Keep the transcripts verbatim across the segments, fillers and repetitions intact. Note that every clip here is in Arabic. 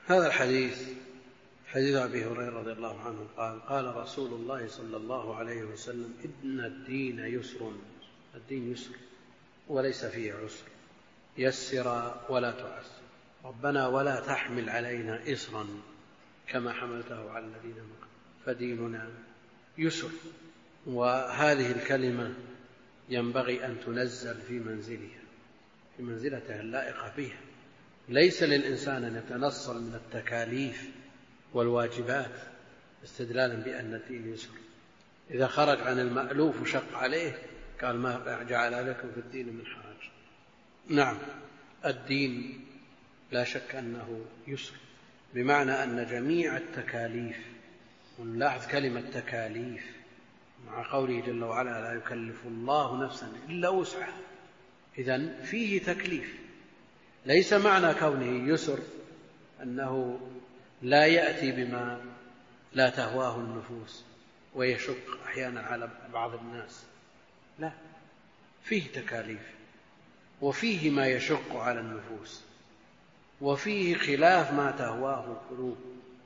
هذا الحديث حديث أبي هريرة رضي الله عنه قال قال رسول الله صلى الله عليه وسلم إن الدين يسر، الدين يسر وليس فيه عسر، يسر ولا تعسر، ربنا ولا تحمل علينا إصرا كما حملته على الذين من قبلنا، فديننا يسر. وهذه الكلمة ينبغي أن تنزل في منزلها، في منزلتها اللائقة بها. ليس للإنسان أن يتنصل من التكاليف والواجبات استدلالا بأن الدين يسر. إذا خرج عن المألوف وشق عليه قال ما جعل لكم في الدين من حرج. نعم، الدين لا شك أنه يسر، بمعنى أن جميع التكاليف، ونلاحظ كلمة تكاليف مع قوله جل وعلا لا يكلف الله نفسا إلا وسعها، إذن فيه تكليف. ليس معنى كونه يسر أنه لا يأتي بما لا تهواه النفوس ويشق أحيانا على بعض الناس، لا، فيه تكاليف وفيه ما يشق على النفوس وفيه خلاف ما تهواه القلوب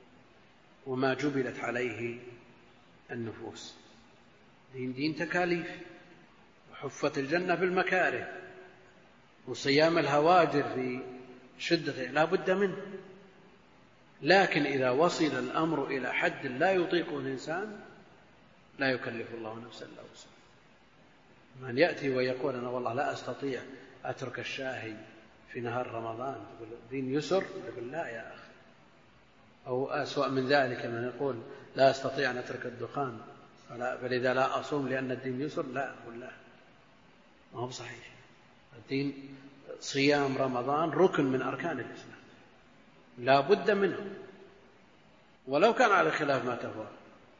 وما جبلت عليه النفوس. دين دين تكاليف، وحفت الجنة بالمكاره، وصيام الهواجر في شدة لا بد منه. لكن إذا وصل الأمر إلى حد لا يطيقه الإنسان لا يكلف الله نفسا إلا وسعها. من يأتي ويقول أنا والله لا أستطيع أترك الشاهي في نهار رمضان، تقول دين يسر، يقول لا يا أخي. أو أسوأ من ذلك من يقول لا أستطيع أن أترك الدخان فلذا لا أصوم لأن الدين يسر، لا أقول لا، ما هو صحيح. الدين صيام رمضان ركن من أركان الإسلام لا بد منه ولو كان على خلاف ما تهوى.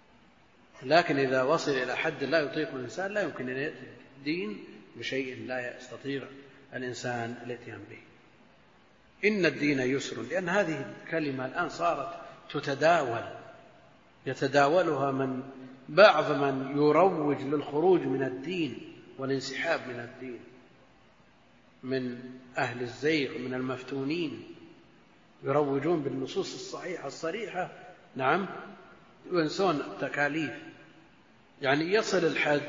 لكن إذا وصل إلى حد لا يطيق الإنسان لا يمكن أن يأتي الدين بشيء لا يستطيع الإنسان الاتيان به. إن الدين يسر، لأن هذه الكلمة الآن صارت تتداول، يتداولها من بعض من يروج للخروج من الدين والانسحاب من الدين من أهل الزيغ من المفتونين، يروجون بالنصوص الصحيحة الصريحة، نعم، ينسون التكاليف. يعني يصل الحد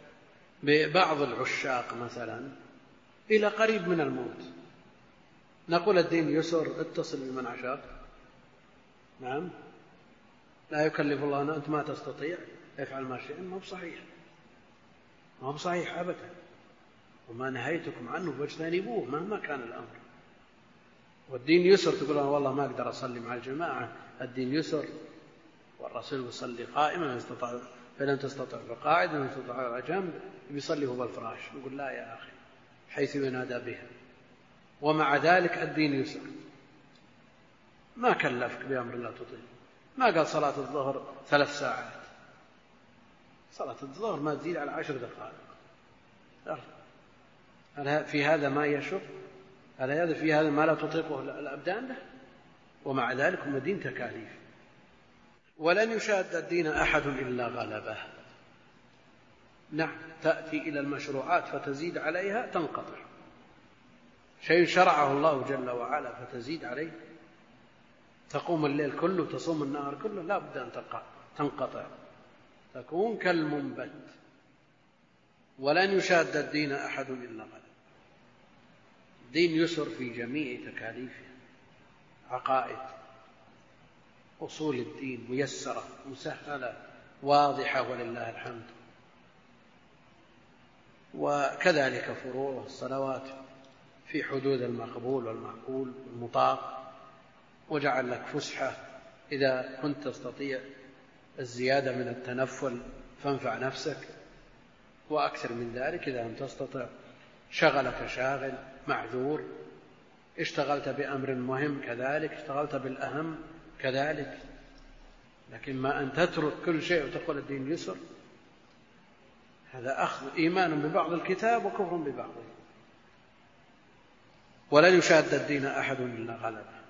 ببعض العشاق مثلا إلى قريب من الموت، نقول الدين يسر، اتصل بمن عشاق، نعم، لا يكلف الله، أنت ما تستطيع افعل ما شئت، ما هو صحيح، ما هو صحيح أبدا. وما نهيتكم عنه فاجتنبوه مهما كان الأمر. والدين يسر، تقول أنا والله ما أقدر أصلي مع الجماعة، الدين يسر، والرسول يصلي قائما فلم تستطع فقاعدا وإن تستطع على جنب، يصلي هو بالفراش. نقول لا يا أخي، حيث ينادى بها. ومع ذلك الدين يسر، ما كلفك بأمر لا تطيق. ما قال صلاة الظهر ثلاث ساعات، صلاة الظهر ما تزيد على عشر دقائق. هل في هذا ما يشق؟ هل هذا في هذا ما لا تطيقه الأبدان له؟ ومع ذلك هم دين تكاليف. ولن يشاد الدين أحد إلا غلبه. نعم، تأتي إلى المشروعات فتزيد عليها تنقطع. شيء شرعه الله جل وعلا فتزيد عليه، تقوم الليل كله تصوم النهار كله، لا بد أن تنقطع، تكون كالمنبت. ولن يشاد الدين أحد إلا غلبه. الدين يسر في جميع تكاليفه، عقائد، أصول الدين ميسرة مسهلة واضحة ولله الحمد. وكذلك فروع الصلوات في حدود المقبول والمعقول والمطاق، وجعل لك فسحة إذا كنت تستطيع الزيادة من التنفل فانفع نفسك، وأكثر من ذلك إذا لم تستطع شغلك شاغل معذور، اشتغلت بأمر مهم كذلك، اشتغلت بالأهم كذلك. لكن ما أن تترك كل شيء وتقول الدين يسر، هذا أخذ إيمان ببعض الكتاب وكفر ببعضه. ولن يشاد الدين أحد إلا غلبه.